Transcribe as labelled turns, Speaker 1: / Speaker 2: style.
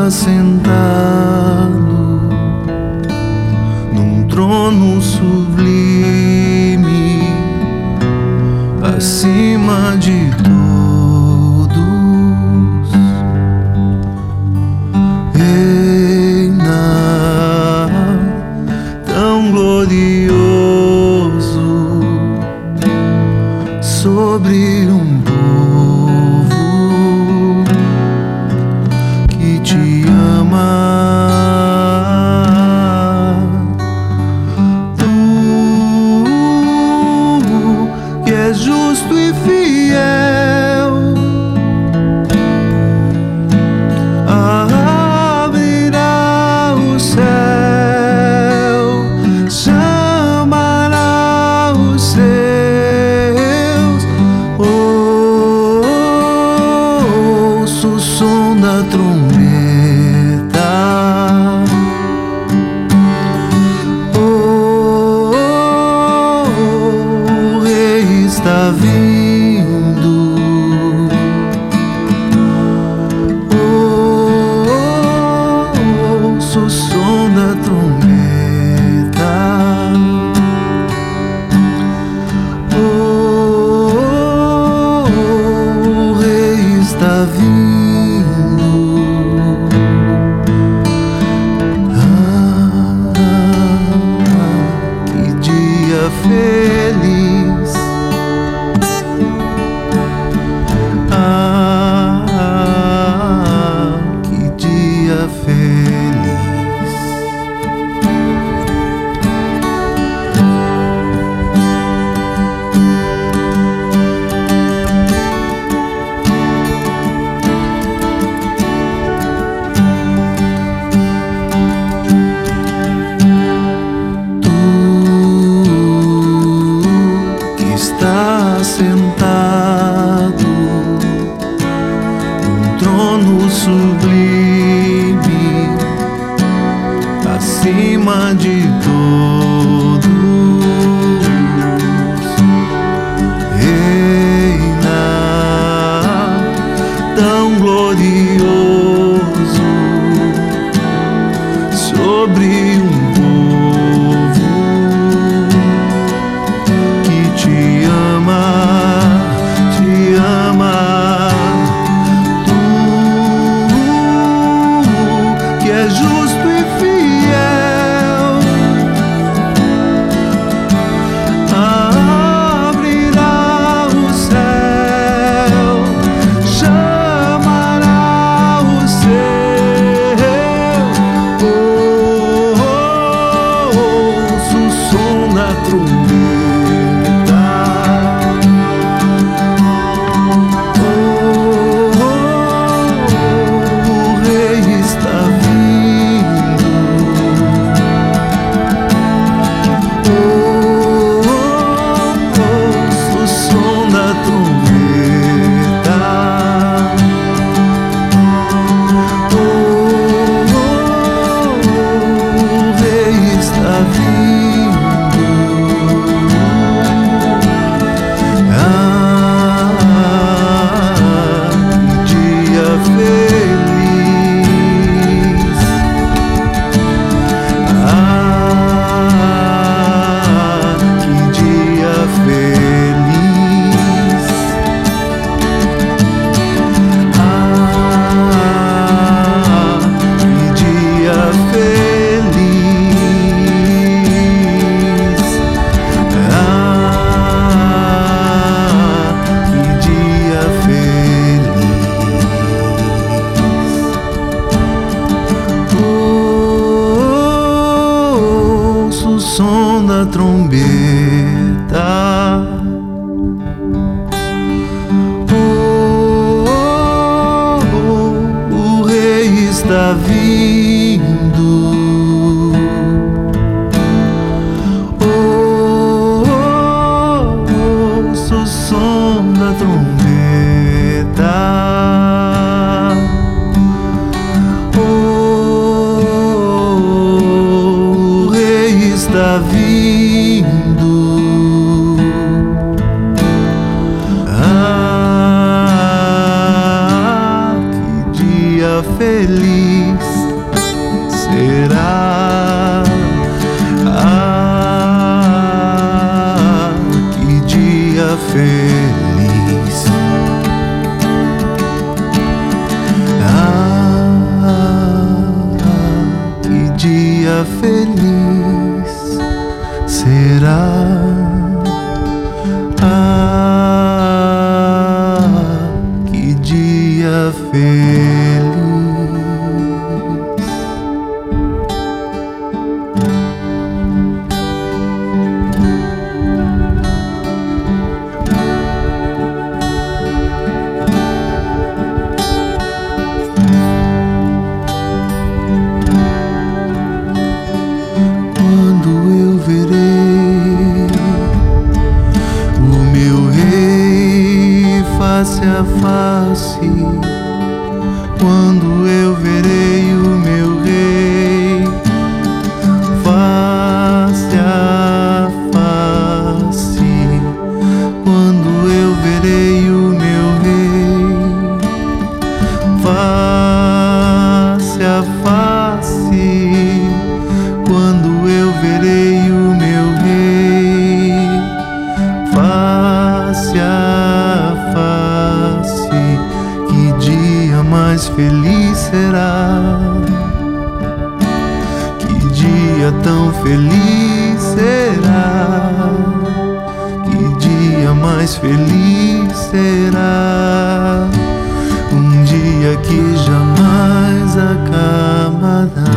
Speaker 1: sentado num trono sublime, acima de todos. Reina tão glorioso sobre um povo que te ama. Tu que és justo e fiel, abrirá o céu, chamará os seus. Ouço o som da trombeta. O Rei está vindo. Ouço o som da trombeta. O Rei está vindo. Que dia feliz. Que dia feliz. Tu que está sentado num trono sublime, acima de todos. Reina tão glorioso sobre um povo que te ama, te ama. Tu que é justo e fiel, abrirá o céu, chamará o seu. Ouço o som da trombeta. O Rei está vindo. Ouço o som da trombeta. O Rei está vindo. Que dia feliz. Que dia feliz. Que dia feliz. Que dia feliz. Ouço o som da trombeta. O Rei está vindo. Ouço o som da trombeta. O Rei está vindo. Que dia feliz será. Ah, que dia feliz. Que dia feliz será. Que dia feliz. Face a face, quando eu verei o meu rei, face a face, quando eu verei o meu rei, face a face, quando eu verei o meu rei, face a face, que dia mais feliz será. Que dia tão feliz será. Que dia mais feliz será. Um dia que jamais acabará.